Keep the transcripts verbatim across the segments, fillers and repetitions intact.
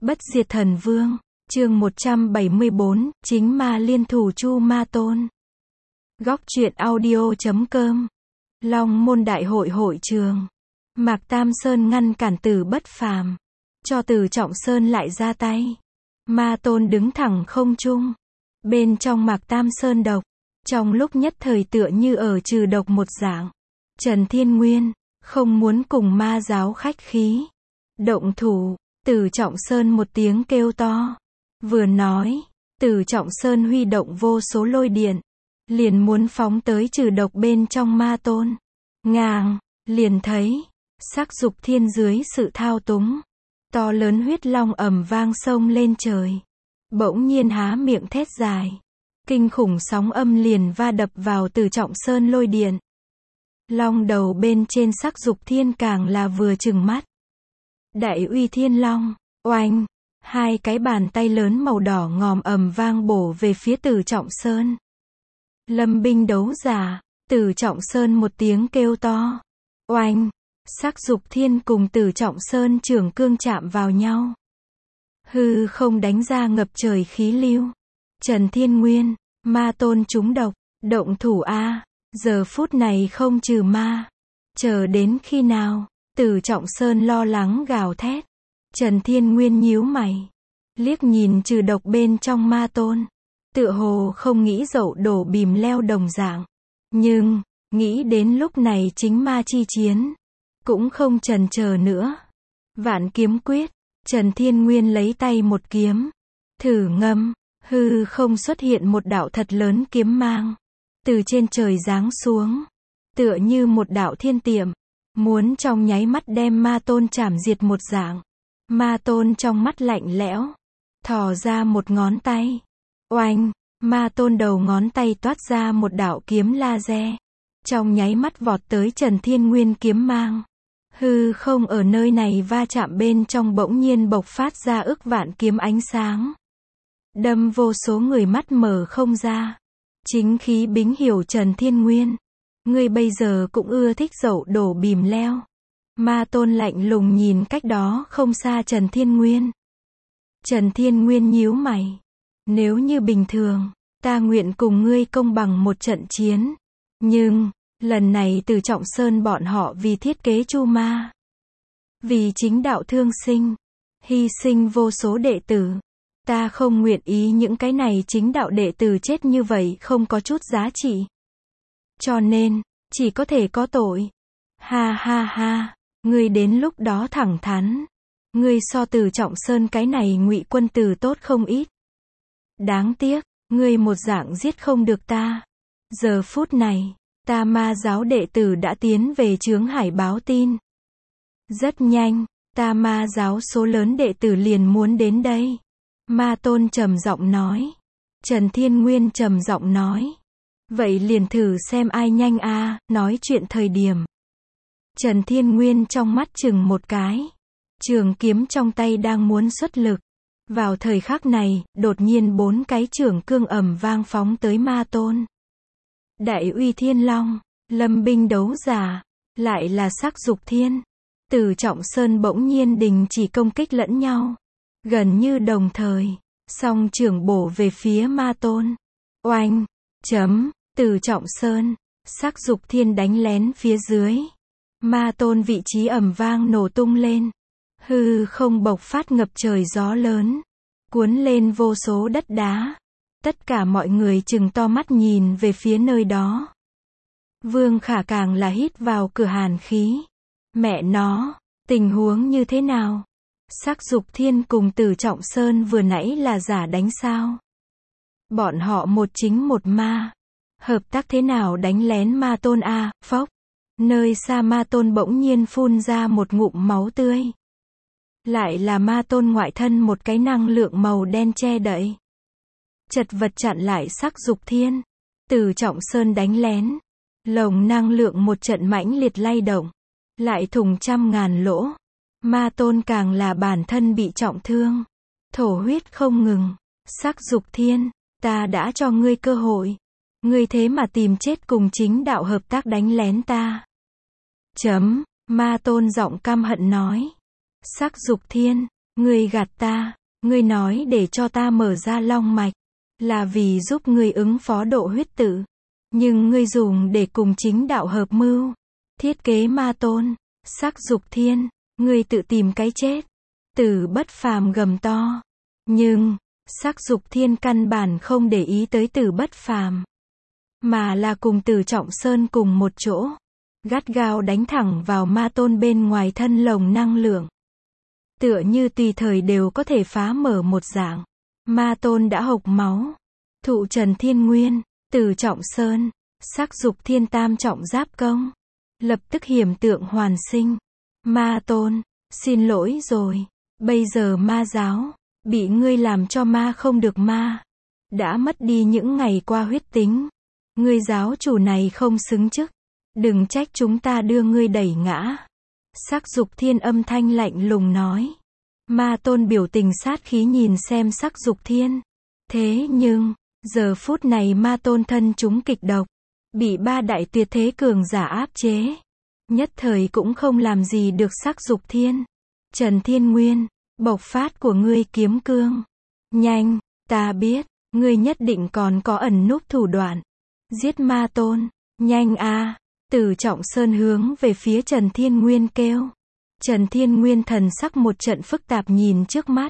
Bất diệt thần vương, chương một trăm bảy mươi bốn, chính ma liên thủ Chu Ma Tôn. Góc truyện audio chấm com. Long môn đại hội hội trường. Mạc Tam Sơn ngăn cản Từ Bất Phàm, cho Từ Trọng Sơn lại ra tay. Ma Tôn đứng thẳng không trung. Bên trong Mạc Tam Sơn độc, trong lúc nhất thời tựa như ở trừ độc một dạng. Trần Thiên Nguyên, không muốn cùng ma giáo khách khí. Động thủ. Từ Trọng Sơn một tiếng kêu to. Vừa nói, Từ Trọng Sơn huy động vô số lôi điện, liền muốn phóng tới trừ độc bên trong Ma Tôn. Ngàng, liền thấy, sắc dục thiên dưới sự thao túng, to lớn huyết long ầm vang sông lên trời. Bỗng nhiên há miệng thét dài. Kinh khủng sóng âm liền va đập vào Từ Trọng Sơn lôi điện. Long đầu bên trên sắc dục thiên càng là vừa trừng mắt. Đại uy thiên long, oanh, hai cái bàn tay lớn màu đỏ ngòm ầm vang bổ về phía Từ Trọng Sơn. Lâm binh đấu giả, Từ Trọng Sơn một tiếng kêu to. Oanh, sắc dục thiên cùng Từ Trọng Sơn trường cương chạm vào nhau. Hư không đánh ra ngập trời khí lưu. Trần Thiên Nguyên, Ma Tôn trúng độc, động thủ a, giờ phút này không trừ ma. Chờ đến khi nào? Từ Trọng Sơn lo lắng gào thét. Trần Thiên Nguyên nhíu mày, liếc nhìn trừ độc bên trong Ma Tôn, tựa hồ không nghĩ dậu đổ bìm leo đồng dạng. Nhưng, nghĩ đến lúc này chính ma chi chiến, cũng không chần chờ nữa. Vạn kiếm quyết, Trần Thiên Nguyên lấy tay một kiếm, thử ngâm, hư không xuất hiện một đạo thật lớn kiếm mang, từ trên trời giáng xuống, tựa như một đạo thiên tiệm, muốn trong nháy mắt đem Ma Tôn chảm diệt một dạng. Ma Tôn trong mắt lạnh lẽo, thò ra một ngón tay. Oanh, Ma Tôn đầu ngón tay toát ra một đạo kiếm laser, trong nháy mắt vọt tới Trần Thiên Nguyên kiếm mang. Hư không ở nơi này va chạm bên trong bỗng nhiên bộc phát ra ức vạn kiếm ánh sáng, đâm vô số người mắt mở không ra. Chính khí bính hiểu Trần Thiên Nguyên, ngươi bây giờ cũng ưa thích dậu đổ bìm leo. Ma Tôn lạnh lùng nhìn cách đó không xa Trần Thiên Nguyên. Trần Thiên Nguyên nhíu mày. Nếu như bình thường, ta nguyện cùng ngươi công bằng một trận chiến. Nhưng, lần này Từ Trọng Sơn bọn họ vì thiết kế Chu Ma, vì chính đạo thương sinh, hy sinh vô số đệ tử. Ta không nguyện ý những cái này chính đạo đệ tử chết như vậy không có chút giá trị. Cho nên, chỉ có thể có tội. Ha ha ha, ngươi đến lúc đó thẳng thắn. Ngươi so Từ Trọng Sơn cái này ngụy quân tử tốt không ít. Đáng tiếc, ngươi một dạng giết không được ta. Giờ phút này, ta ma giáo đệ tử đã tiến về chướng hải báo tin. Rất nhanh, ta ma giáo số lớn đệ tử liền muốn đến đây. Ma Tôn trầm giọng nói. Trần Thiên Nguyên trầm giọng nói. Vậy liền thử xem ai nhanh a. Nói chuyện thời điểm, Trần Thiên Nguyên trong mắt chừng một cái. Trường kiếm trong tay đang muốn xuất lực. Vào thời khắc này, đột nhiên bốn cái trường cương ầm vang phóng tới Ma Tôn. Đại uy thiên long, lâm binh đấu giả, lại là sắc dục thiên. Từ Trọng Sơn bỗng nhiên đình chỉ công kích lẫn nhau. Gần như đồng thời, song trường bổ về phía Ma Tôn. Oanh, chấm, Từ Trọng Sơn, sắc dục thiên đánh lén phía dưới. Ma Tôn vị trí ầm vang nổ tung lên. Hư không bộc phát ngập trời gió lớn, cuốn lên vô số đất đá. Tất cả mọi người trừng to mắt nhìn về phía nơi đó. Vương Khả càng là hít vào cửa hàn khí. Mẹ nó, tình huống như thế nào? Sắc dục thiên cùng Từ Trọng Sơn vừa nãy là giả đánh sao? Bọn họ một chính một ma. Hợp tác thế nào đánh lén Ma Tôn a? Phốc. Nơi xa Ma Tôn bỗng nhiên phun ra một ngụm máu tươi. Lại là Ma Tôn ngoại thân một cái năng lượng màu đen che đậy. Chật vật chặn lại sắc dục thiên. Từ Trọng Sơn đánh lén. Lồng năng lượng một trận mãnh liệt lay động. Lại thủng trăm ngàn lỗ. Ma Tôn càng là bản thân bị trọng thương. Thổ huyết không ngừng. Sắc dục thiên, ta đã cho ngươi cơ hội. Ngươi thế mà tìm chết cùng chính đạo hợp tác đánh lén ta. Chấm, Ma Tôn giọng căm hận nói. Sắc dục thiên, Ngươi gạt ta, ngươi nói để cho ta mở ra long mạch, là vì giúp ngươi ứng phó độ huyết tự. Nhưng ngươi dùng để cùng chính đạo hợp mưu, thiết kế ma tôn, Sắc Dục Thiên, ngươi tự tìm cái chết. Tử Bất Phàm gầm to. Nhưng, Sắc Dục Thiên căn bản không để ý tới Tử Bất Phàm, mà là cùng Tử Trọng Sơn cùng một chỗ, gắt gao đánh thẳng vào ma tôn bên ngoài thân lồng năng lượng. Tựa như tùy thời đều có thể phá mở một dạng. Ma tôn đã hộc máu. Thụ Trần Thiên Nguyên, Tử Trọng Sơn, Sắc Dục Thiên tam trọng giáp công. Lập tức hiểm tượng hoàn sinh. Ma tôn, xin lỗi rồi. Bây giờ ma giáo, bị ngươi làm cho ma không được ma. Đã mất đi những ngày qua huyết tính. Ngươi giáo chủ này không xứng chức. Đừng trách chúng ta đưa ngươi đẩy ngã. Sắc Dục Thiên âm thanh lạnh lùng nói. Ma tôn biểu tình sát khí nhìn xem Sắc Dục Thiên. Thế nhưng, giờ phút này ma tôn thân chúng kịch độc, bị ba đại tuyệt thế cường giả áp chế. Nhất thời cũng không làm gì được Sắc Dục Thiên. Trần Thiên Nguyên, bộc phát của ngươi kiếm cương. Nhanh, ta biết, ngươi nhất định còn có ẩn núp thủ đoạn. Giết ma tôn, nhanh a. Tử Trọng Sơn hướng về phía Trần Thiên Nguyên kêu. Trần Thiên Nguyên thần sắc một trận phức tạp nhìn trước mắt.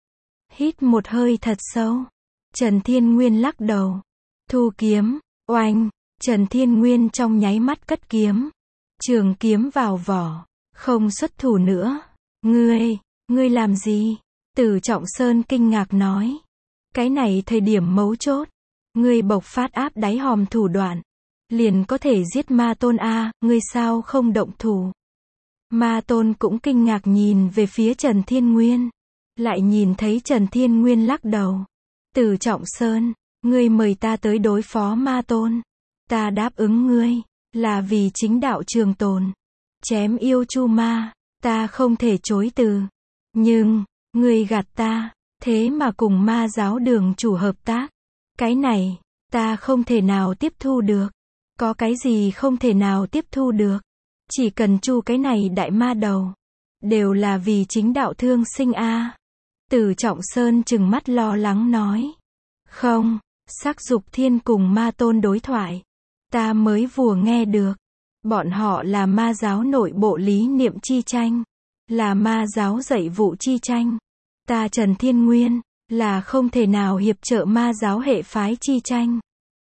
Hít một hơi thật sâu. Trần Thiên Nguyên lắc đầu. Thu kiếm, oanh. Trần Thiên Nguyên trong nháy mắt cất kiếm. Trường kiếm vào vỏ. Không xuất thủ nữa. Ngươi, ngươi làm gì? Tử Trọng Sơn kinh ngạc nói. Cái này thời điểm mấu chốt. Ngươi bộc phát áp đáy hòm thủ đoạn. Liền có thể giết ma tôn a, ngươi sao không động thủ? Ma tôn cũng kinh ngạc nhìn về phía Trần Thiên Nguyên. Lại nhìn thấy Trần Thiên Nguyên lắc đầu. Tử Trọng Sơn, ngươi mời ta tới đối phó ma tôn. Ta đáp ứng ngươi, là vì chính đạo trường tồn. Chém yêu chu ma, ta không thể chối từ. Nhưng, ngươi gạt ta, thế mà cùng ma giáo đường chủ hợp tác. Cái này, ta không thể nào tiếp thu được. Có cái gì không thể nào tiếp thu được? Chỉ cần chu cái này đại ma đầu. Đều là vì chính đạo thương sinh a. Tử Trọng Sơn trừng mắt lo lắng nói. Không, Sắc Dục Thiên cùng ma tôn đối thoại. Ta mới vừa nghe được. Bọn họ là ma giáo nội bộ lý niệm chi tranh. Là ma giáo dạy vụ chi tranh. Ta Trần Thiên Nguyên, là không thể nào hiệp trợ ma giáo hệ phái chi tranh.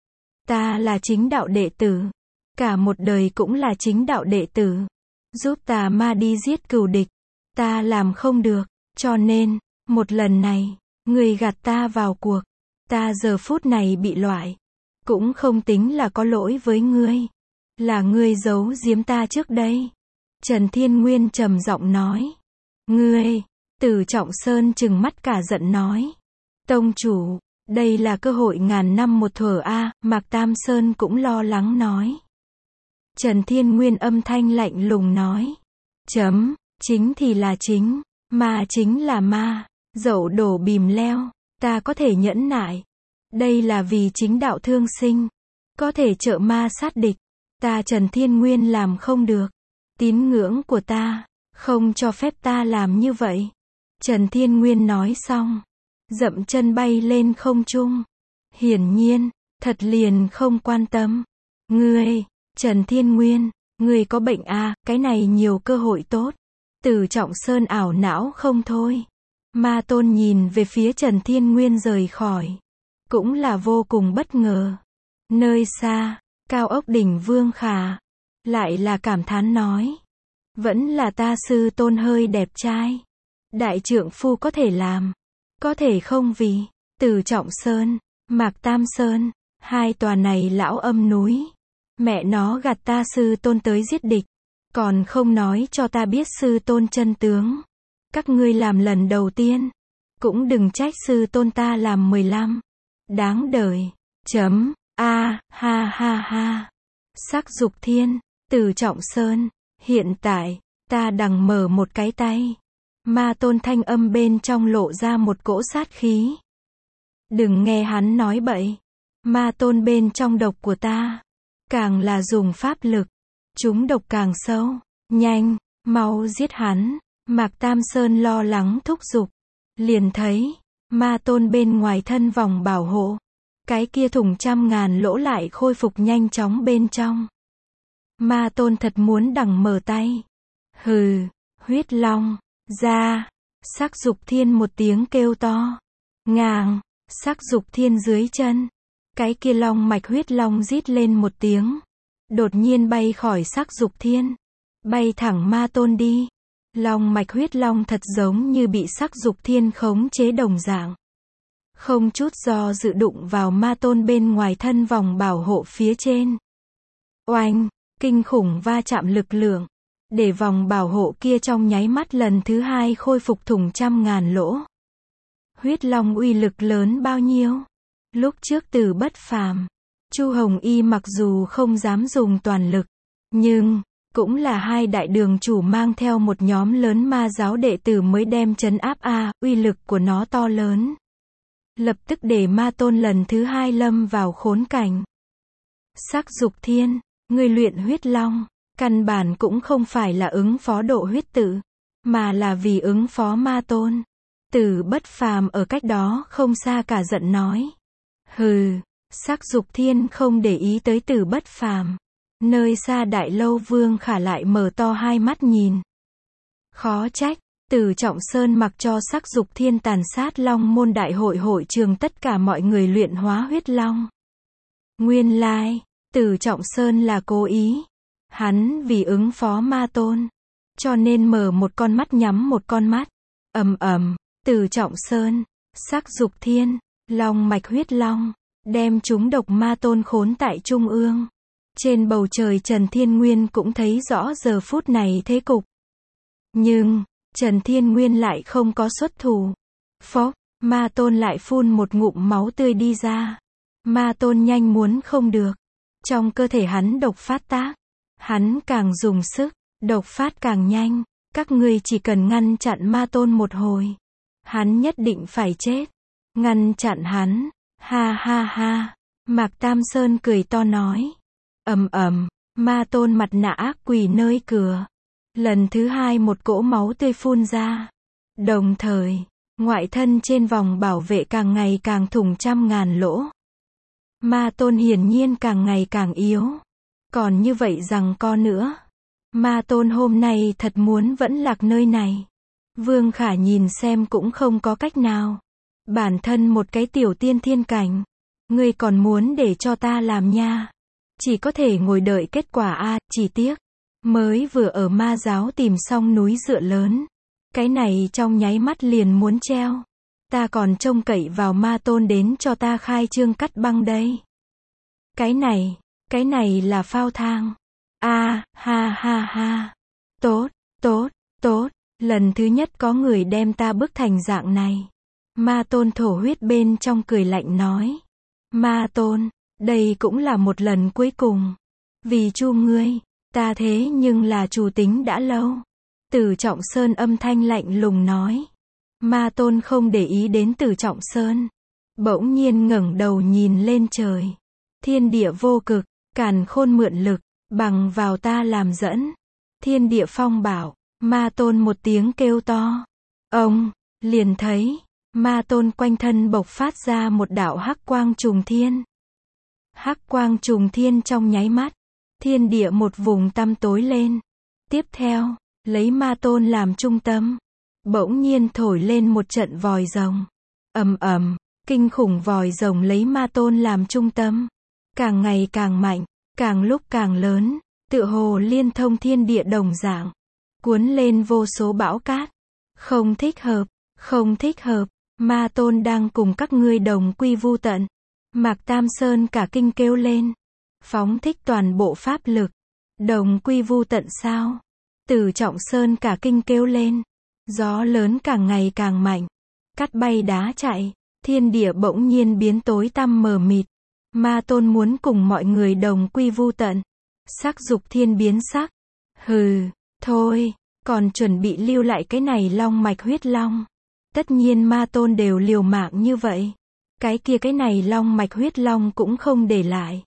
Ta là chính đạo đệ tử. Cả một đời cũng là chính đạo đệ tử. Giúp tà ma đi giết cừu địch. Ta làm không được. Cho nên, một lần này, ngươi gạt ta vào cuộc. Ta giờ phút này bị loại. Cũng không tính là có lỗi với ngươi. Là ngươi giấu giếm ta trước đây. Trần Thiên Nguyên trầm giọng nói. Ngươi, Tử Trọng Sơn trừng mắt cả giận nói. Tông chủ, đây là cơ hội ngàn năm một thuở a. Mạc Tam Sơn cũng lo lắng nói. Trần Thiên Nguyên âm thanh lạnh lùng nói. Chấm, chính thì là chính, ma chính là ma, dẫu đổ bìm leo, ta có thể nhẫn nại. Đây là vì chính đạo thương sinh, có thể trợ ma sát địch. Ta Trần Thiên Nguyên làm không được. Tín ngưỡng của ta, không cho phép ta làm như vậy. Trần Thiên Nguyên nói xong, dậm chân bay lên không trung. Hiển nhiên, thật liền không quan tâm. Ngươi, Trần Thiên Nguyên, ngươi có bệnh à, cái này nhiều cơ hội tốt. Tử Trọng Sơn ảo não không thôi. Ma tôn nhìn về phía Trần Thiên Nguyên rời khỏi. Cũng là vô cùng bất ngờ. Nơi xa, cao ốc đỉnh Vương Khả. Lại là cảm thán nói. Vẫn là ta sư tôn hơi đẹp trai. Đại trượng phu có thể làm. Có thể không vì, Tử Trọng Sơn, Mạc Tam Sơn, hai tòa này lão âm núi. Mẹ nó gạt ta sư tôn tới giết địch. Còn không nói cho ta biết sư tôn chân tướng. Các ngươi làm lần đầu tiên. Cũng đừng trách sư tôn ta làm mười lăm. Đáng đời. Chấm. A, ha ha ha. Sắc Dục Thiên, Tử Trọng Sơn. Hiện tại, ta đằng mở một cái tay. Ma tôn thanh âm bên trong lộ ra một cỗ sát khí. Đừng nghe hắn nói bậy. Ma tôn bên trong độc của ta. Càng là dùng pháp lực. Chúng độc càng sâu. Nhanh, mau giết hắn. Mạc Tam Sơn lo lắng thúc giục. Liền thấy, ma tôn bên ngoài thân vòng bảo hộ. Cái kia thủng trăm ngàn lỗ lại khôi phục nhanh chóng bên trong. Ma tôn thật muốn đằng mở tay. Hừ, huyết long, ra. Sắc dục thiên một tiếng kêu to. Ngàng, sắc dục thiên dưới chân. Cái kia long mạch huyết long rít lên một tiếng. Đột nhiên bay khỏi sắc dục thiên. Bay thẳng ma tôn đi. Long mạch huyết long thật giống như bị sắc dục thiên khống chế đồng dạng. Không chút do dự đụng vào ma tôn bên ngoài thân vòng bảo hộ phía trên. Oanh, kinh khủng va chạm lực lượng. Để vòng bảo hộ kia trong nháy mắt lần thứ hai khôi phục thủng trăm ngàn lỗ. Huyết long uy lực lớn bao nhiêu? Lúc trước Từ Bất Phàm, Chu Hồng Y mặc dù không dám dùng toàn lực, nhưng cũng là hai đại đường chủ mang theo một nhóm lớn ma giáo đệ tử mới đem trấn áp a, uy lực của nó to lớn. Lập tức để ma tôn lần thứ hai lâm vào khốn cảnh. Sắc dục thiên, người luyện huyết long, căn bản cũng không phải là ứng phó độ huyết tự, mà là vì ứng phó ma tôn. Từ Bất Phàm ở cách đó không xa cả giận nói. Hừ, sắc dục thiên không để ý tới Từ Bất Phàm. Nơi xa Đại Lâu Vương Khả lại mở to hai mắt nhìn. Khó trách, Từ Trọng Sơn mặc cho sắc dục thiên tàn sát Long Môn Đại Hội hội trường tất cả mọi người luyện hóa huyết long. Nguyên lai, Từ Trọng Sơn là cố ý. Hắn vì ứng phó ma tôn, cho nên mở một con mắt nhắm một con mắt. Ầm ầm, Từ Trọng Sơn, sắc dục thiên, long mạch huyết long, đem chúng độc ma tôn khốn tại trung ương. Trên bầu trời Trần Thiên Nguyên cũng thấy rõ giờ phút này thế cục. Nhưng, Trần Thiên Nguyên lại không có xuất thủ. Phốc, ma tôn lại phun một ngụm máu tươi đi ra. Ma tôn nhanh muốn không được. Trong cơ thể hắn độc phát tác. Hắn càng dùng sức, độc phát càng nhanh. Các ngươi chỉ cần ngăn chặn ma tôn một hồi. Hắn nhất định phải chết. Ngăn chặn hắn. Ha ha ha. Mạc Tam Sơn cười to nói. Ầm ầm, ma tôn mặt nạ ác quỷ nơi cửa. Lần thứ hai một cỗ máu tươi phun ra. Đồng thời, ngoại thân trên vòng bảo vệ càng ngày càng thủng trăm ngàn lỗ. Ma tôn hiển nhiên càng ngày càng yếu. Còn như vậy rằng co nữa. Ma tôn hôm nay thật muốn vẫn lạc nơi này. Vương Khả nhìn xem cũng không có cách nào. Bản thân một cái tiểu tiên thiên cảnh. Ngươi còn muốn để cho ta làm nha. Chỉ có thể ngồi đợi kết quả a, chỉ tiếc. Mới vừa ở ma giáo tìm xong núi dựa lớn. Cái này trong nháy mắt liền muốn treo. Ta còn trông cậy vào ma tôn đến cho ta khai trương cắt băng đây. Cái này, cái này là phao thang. A, ha ha ha. Tốt, tốt, tốt. Lần thứ nhất có người đem ta bức thành dạng này. Ma tôn thổ huyết bên trong cười lạnh nói. Ma tôn, đây cũng là một lần cuối cùng. Vì Chu ngươi, ta thế nhưng là chủ tính đã lâu. Từ Trọng Sơn âm thanh lạnh lùng nói. Ma tôn không để ý đến Từ Trọng Sơn. Bỗng nhiên ngẩng đầu nhìn lên trời. Thiên địa vô cực, càn khôn mượn lực, bằng vào ta làm dẫn. Thiên địa phong bảo, ma tôn một tiếng kêu to. Ông, liền thấy, ma tôn quanh thân bộc phát ra một đạo hắc quang trùng thiên. Hắc quang trùng thiên trong nháy mắt, thiên địa một vùng tăm tối lên. Tiếp theo, lấy ma tôn làm trung tâm, bỗng nhiên thổi lên một trận vòi rồng. Ầm ầm, kinh khủng vòi rồng lấy ma tôn làm trung tâm, càng ngày càng mạnh, càng lúc càng lớn, tựa hồ liên thông thiên địa đồng dạng, cuốn lên vô số bão cát. Không thích hợp, không thích hợp, ma tôn đang cùng các ngươi đồng quy vu tận. Mạc Tam Sơn cả kinh kêu lên, phóng thích toàn bộ pháp lực. Đồng quy vu tận sao? Từ Trọng Sơn cả kinh kêu lên, gió lớn càng ngày càng mạnh, cát bay đá chạy, thiên địa bỗng nhiên biến tối tăm mờ mịt. Ma tôn muốn cùng mọi người đồng quy vu tận. Sắc dục thiên biến sắc. Hừ, thôi, còn chuẩn bị lưu lại cái này long mạch huyết long. Tất nhiên ma tôn đều liều mạng như vậy. Cái kia cái này long mạch huyết long cũng không để lại.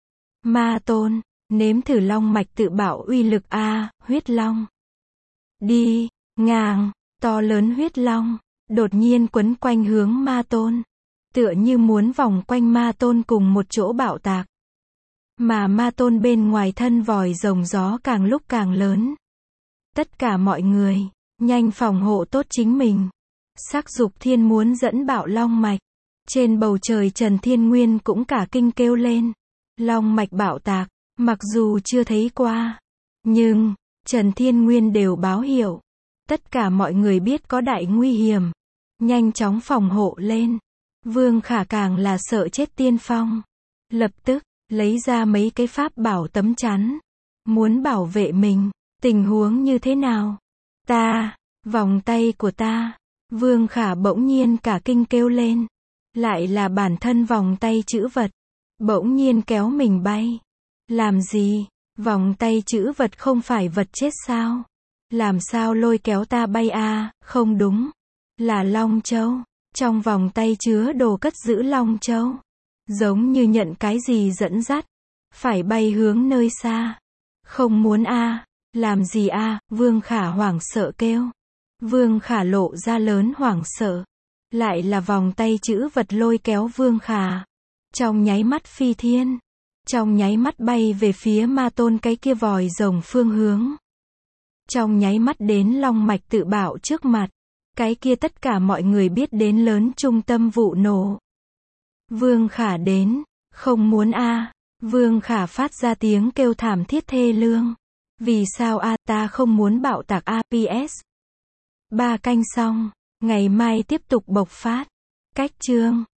Ma tôn, nếm thử long mạch tự bảo uy lực a, huyết long. Đi, Ngàng, to lớn huyết long, đột nhiên quấn quanh hướng ma tôn. Tựa như muốn vòng quanh ma tôn cùng một chỗ bạo tạc. Mà ma tôn bên ngoài thân vòi rồng gió càng lúc càng lớn. Tất cả mọi người, nhanh phòng hộ tốt chính mình. Sắc Dục Thiên muốn dẫn bạo long mạch. Trên bầu trời Trần Thiên Nguyên cũng cả kinh kêu lên. Long mạch bạo tạc, mặc dù chưa thấy qua. Nhưng, Trần Thiên Nguyên đều báo hiệu. Tất cả mọi người biết có đại nguy hiểm. Nhanh chóng phòng hộ lên. Vương Khả càng là sợ chết tiên phong. Lập tức, lấy ra mấy cái pháp bảo tấm chắn. Muốn bảo vệ mình. Tình huống như thế nào? Ta, vòng tay của ta. Vương Khả bỗng nhiên cả kinh kêu lên. Lại là bản thân vòng tay chữ vật. Bỗng nhiên kéo mình bay. Làm gì? Vòng tay chữ vật không phải vật chết sao? Làm sao lôi kéo ta bay à? Không đúng. Là Long Châu. Trong vòng tay chứa đồ cất giữ Long Châu. Giống như nhận cái gì dẫn dắt. Phải bay hướng nơi xa. Không muốn a à? Làm gì a à? Vương Khả hoảng sợ kêu. Vương Khả lộ ra lớn hoảng sợ. Lại là vòng tay chữ vật lôi kéo Vương Khả. Trong nháy mắt phi thiên. Trong nháy mắt bay về phía ma tôn cái kia vòi rồng phương hướng. Trong nháy mắt đến long mạch tự bạo trước mặt. Cái kia tất cả mọi người biết đến lớn trung tâm vụ nổ. Vương Khả đến. Không muốn a à. Vương Khả phát ra tiếng kêu thảm thiết thê lương. Vì sao a à, ta không muốn bạo tạc a pê ét. Ba canh xong. Ngày mai tiếp tục bộc phát. Cách chương.